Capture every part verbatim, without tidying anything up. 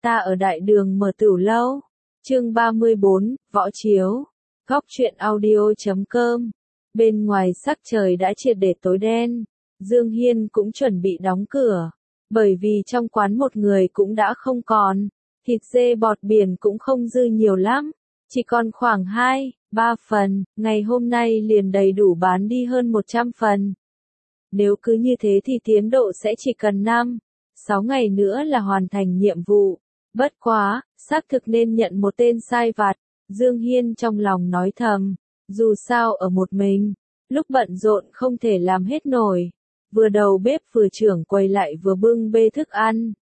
Ta ở đại đường mở tửu lâu. Chương ba mươi bốn, Võ Chiếu. Góc truyện audio chấm com. Bên ngoài sắc trời đã triệt để tối đen. Dương Hiên cũng chuẩn bị đóng cửa. Bởi vì trong quán một người cũng đã không còn. Thịt dê bọt biển cũng không dư nhiều lắm. Chỉ còn khoảng hai, ba phần. Ngày hôm nay liền đầy đủ bán đi hơn một trăm phần. Nếu cứ như thế thì tiến độ sẽ chỉ cần năm, sáu ngày nữa là hoàn thành nhiệm vụ. Bất quá, xác thực nên nhận một tên sai vặt. Dương Hiên trong lòng nói thầm. Dù sao ở một mình, lúc bận rộn không thể làm hết nổi. Vừa đầu bếp vừa trưởng quầy lại vừa bưng bê thức ăn.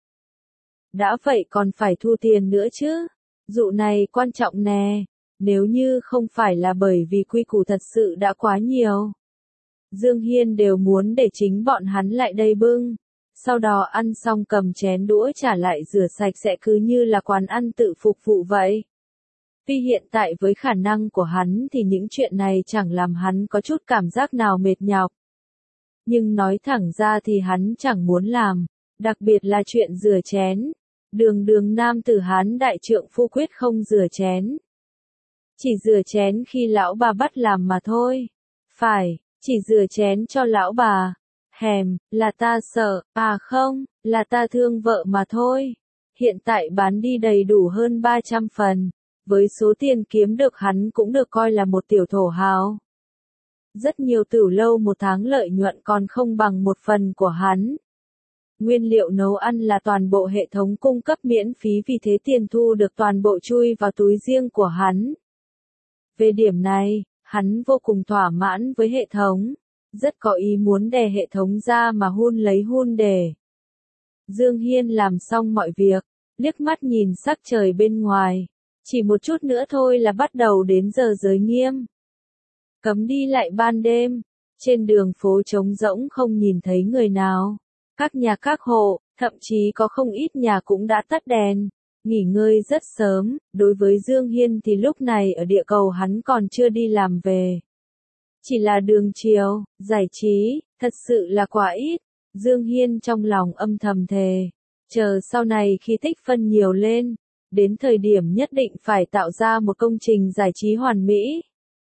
Đã vậy còn phải thu tiền nữa chứ. Dụ này quan trọng nè. Nếu như không phải là bởi vì quy củ thật sự đã quá nhiều. Dương Hiên đều muốn để chính bọn hắn lại đây bưng. Sau đó ăn xong cầm chén đũa trả lại rửa sạch sẽ cứ như là quán ăn tự phục vụ vậy. Tuy hiện tại với khả năng của hắn thì những chuyện này chẳng làm hắn có chút cảm giác nào mệt nhọc. Nhưng nói thẳng ra thì hắn chẳng muốn làm, đặc biệt là chuyện rửa chén. Đường đường nam tử Hán đại trượng phu quyết không rửa chén. Chỉ rửa chén khi lão bà bắt làm mà thôi. Phải, chỉ rửa chén cho lão bà. Hèm, là ta sợ, à không, là ta thương vợ mà thôi. Hiện tại bán đi đầy đủ hơn ba trăm phần. Với số tiền kiếm được hắn cũng được coi là một tiểu thổ hào. Rất nhiều tửu lâu một tháng lợi nhuận còn không bằng một phần của hắn. Nguyên liệu nấu ăn là toàn bộ hệ thống cung cấp miễn phí vì thế tiền thu được toàn bộ chui vào túi riêng của hắn. Về điểm này, hắn vô cùng thỏa mãn với hệ thống. Rất có ý muốn đè hệ thống ra mà hun lấy hun để. Dương Hiên làm xong mọi việc, liếc mắt nhìn sắc trời bên ngoài. Chỉ một chút nữa thôi là bắt đầu đến giờ giới nghiêm. Cấm đi lại ban đêm, trên đường phố trống rỗng không nhìn thấy người nào. Các nhà các hộ, thậm chí có không ít nhà cũng đã tắt đèn, nghỉ ngơi rất sớm. Đối với Dương Hiên thì lúc này ở địa cầu hắn còn chưa đi làm về. Chỉ là đường chiều, giải trí, thật sự là quá ít. Dương Hiên trong lòng âm thầm thề. Chờ sau này khi tích phân nhiều lên, đến thời điểm nhất định phải tạo ra một công trình giải trí hoàn mỹ.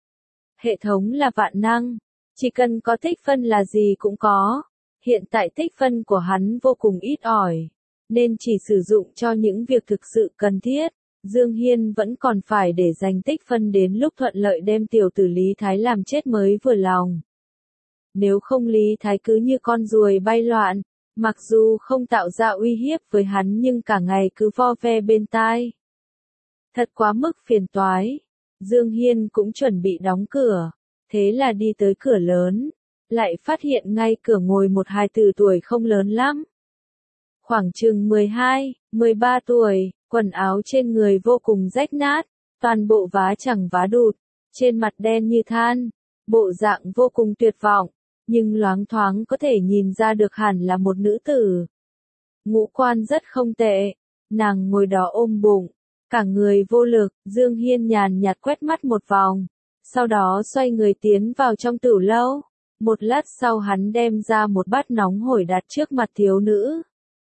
Hệ thống là vạn năng, chỉ cần có tích phân là gì cũng có. Hiện tại tích phân của hắn vô cùng ít ỏi, nên chỉ sử dụng cho những việc thực sự cần thiết. Dương Hiên vẫn còn phải để dành tích phân đến lúc thuận lợi đem tiểu tử Lý Thái làm chết mới vừa lòng. Nếu không Lý Thái cứ như con ruồi bay loạn, mặc dù không tạo ra uy hiếp với hắn nhưng cả ngày cứ vo ve bên tai. Thật quá mức phiền toái. Dương Hiên cũng chuẩn bị đóng cửa, thế là đi tới cửa lớn, lại phát hiện ngay cửa ngồi một hài tử tuổi không lớn lắm. Khoảng chừng mười hai, mười ba tuổi, quần áo trên người vô cùng rách nát, toàn bộ vá chẳng vá đụt, trên mặt đen như than, bộ dạng vô cùng tuyệt vọng, nhưng loáng thoáng có thể nhìn ra được hẳn là một nữ tử. Ngũ quan rất không tệ, nàng ngồi đó ôm bụng, cả người vô lực. Dương Hiên nhàn nhạt quét mắt một vòng, sau đó xoay người tiến vào trong tửu lâu. Một lát sau hắn đem ra một bát nóng hổi đặt trước mặt thiếu nữ.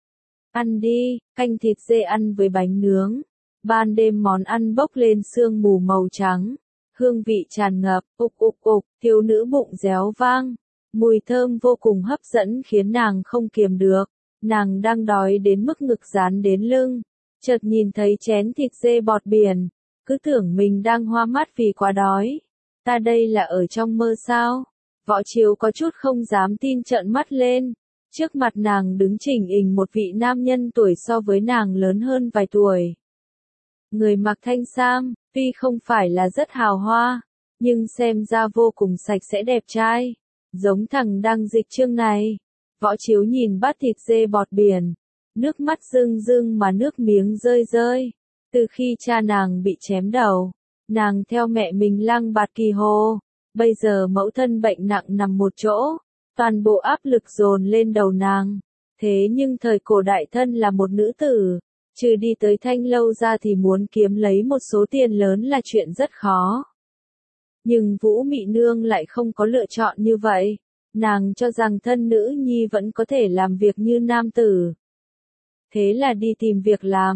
Ăn đi, canh thịt dê ăn với bánh nướng. Ban đêm món ăn bốc lên sương mù màu trắng, hương vị tràn ngập, ục ục ục, thiếu nữ bụng réo vang. Mùi thơm vô cùng hấp dẫn khiến nàng không kiềm được. Nàng đang đói đến mức ngực dán đến lưng. Chợt nhìn thấy chén thịt dê bọt biển, cứ tưởng mình đang hoa mắt vì quá đói. Ta đây là ở trong mơ sao? Võ Chiếu có chút không dám tin trợn mắt lên. Trước mặt nàng đứng chỉnh hình một vị nam nhân tuổi so với nàng lớn hơn vài tuổi. Người mặc thanh sam, tuy không phải là rất hào hoa, nhưng xem ra vô cùng sạch sẽ đẹp trai. Giống thằng đang dịch chương này. Võ Chiếu nhìn bát thịt dê bọt biển. Nước mắt rưng rưng mà nước miếng rơi rơi. Từ khi cha nàng bị chém đầu, nàng theo mẹ mình lăng bạt kỳ hồ. Bây giờ mẫu thân bệnh nặng nằm một chỗ, toàn bộ áp lực dồn lên đầu nàng. Thế nhưng thời cổ đại thân là một nữ tử, trừ đi tới thanh lâu ra thì muốn kiếm lấy một số tiền lớn là chuyện rất khó. Nhưng Vũ Mị Nương lại không có lựa chọn như vậy. Nàng cho rằng thân nữ nhi vẫn có thể làm việc như nam tử. Thế là đi tìm việc làm.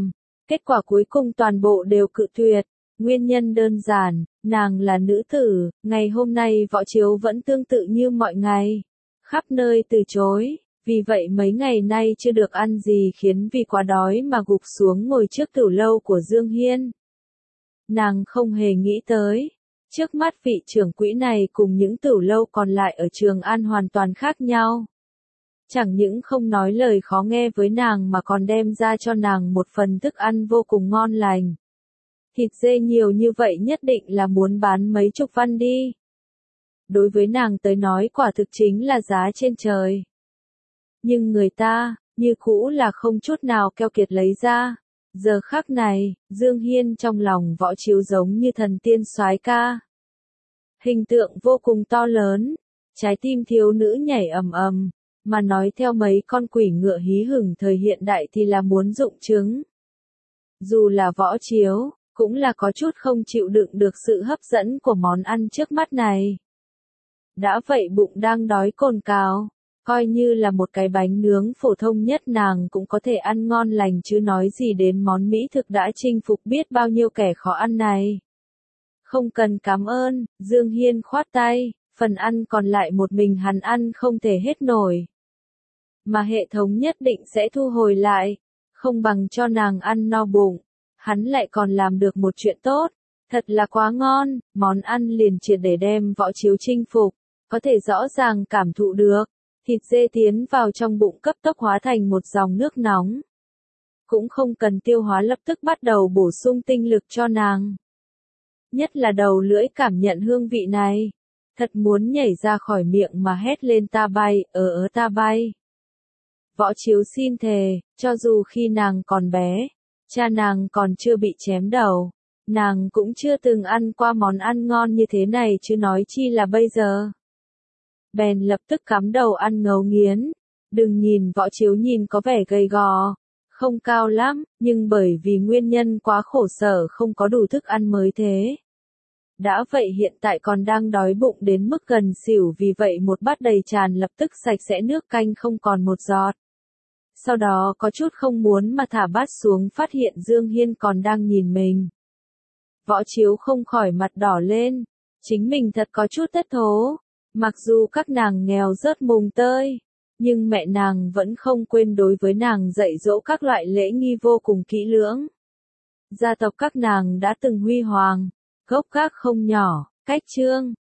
Kết quả cuối cùng toàn bộ đều cự tuyệt. Nguyên nhân đơn giản, nàng là nữ tử, ngày hôm nay Võ Chiếu vẫn tương tự như mọi ngày. Khắp nơi từ chối, vì vậy mấy ngày nay chưa được ăn gì khiến vì quá đói mà gục xuống ngồi trước tửu lâu của Dương Hiên. Nàng không hề nghĩ tới, trước mắt vị trưởng quỹ này cùng những tửu lâu còn lại ở Trường An hoàn toàn khác nhau. Chẳng những không nói lời khó nghe với nàng mà còn đem ra cho nàng một phần thức ăn vô cùng ngon lành. Thịt dê nhiều như vậy nhất định là muốn bán mấy chục văn đi. Đối với nàng tới nói quả thực chính là giá trên trời. Nhưng người ta, như cũ là không chút nào keo kiệt lấy ra. Giờ khắc này, Dương Hiên trong lòng Võ Chiếu giống như thần tiên soái ca. Hình tượng vô cùng to lớn, trái tim thiếu nữ nhảy ầm ầm, mà nói theo mấy con quỷ ngựa hí hửng thời hiện đại thì là muốn rụng trứng. Dù là Võ Chiếu, cũng là có chút không chịu đựng được sự hấp dẫn của món ăn trước mắt này. Đã vậy bụng đang đói cồn cào, coi như là một cái bánh nướng phổ thông nhất nàng cũng có thể ăn ngon lành chứ nói gì đến món mỹ thực đã chinh phục biết bao nhiêu kẻ khó ăn này. Không cần cảm ơn, Dương Hiên khoát tay, phần ăn còn lại một mình hắn ăn không thể hết nổi. Mà hệ thống nhất định sẽ thu hồi lại, không bằng cho nàng ăn no bụng. Hắn lại còn làm được một chuyện tốt, thật là quá ngon, món ăn liền triệt để đem Võ Chiếu chinh phục, có thể rõ ràng cảm thụ được, thịt dê tiến vào trong bụng cấp tốc hóa thành một dòng nước nóng. Cũng không cần tiêu hóa lập tức bắt đầu bổ sung tinh lực cho nàng. Nhất là đầu lưỡi cảm nhận hương vị này, thật muốn nhảy ra khỏi miệng mà hét lên ta bay, ờ ớ ta bay. Võ Chiếu xin thề, cho dù khi nàng còn bé, cha nàng còn chưa bị chém đầu, nàng cũng chưa từng ăn qua món ăn ngon như thế này chứ nói chi là bây giờ. Bèn lập tức cắm đầu ăn ngấu nghiến, đừng nhìn Võ Chiếu nhìn có vẻ gầy gò, không cao lắm, nhưng bởi vì nguyên nhân quá khổ sở không có đủ thức ăn mới thế. Đã vậy hiện tại còn đang đói bụng đến mức gần xỉu vì vậy một bát đầy tràn lập tức sạch sẽ nước canh không còn một giọt. Sau đó có chút không muốn mà thả bát xuống phát hiện Dương Hiên còn đang nhìn mình. Võ Chiếu không khỏi mặt đỏ lên, chính mình thật có chút thất thố, mặc dù các nàng nghèo rớt mùng tơi, nhưng mẹ nàng vẫn không quên đối với nàng dạy dỗ các loại lễ nghi vô cùng kỹ lưỡng. Gia tộc các nàng đã từng huy hoàng, gốc gác không nhỏ, cách chương,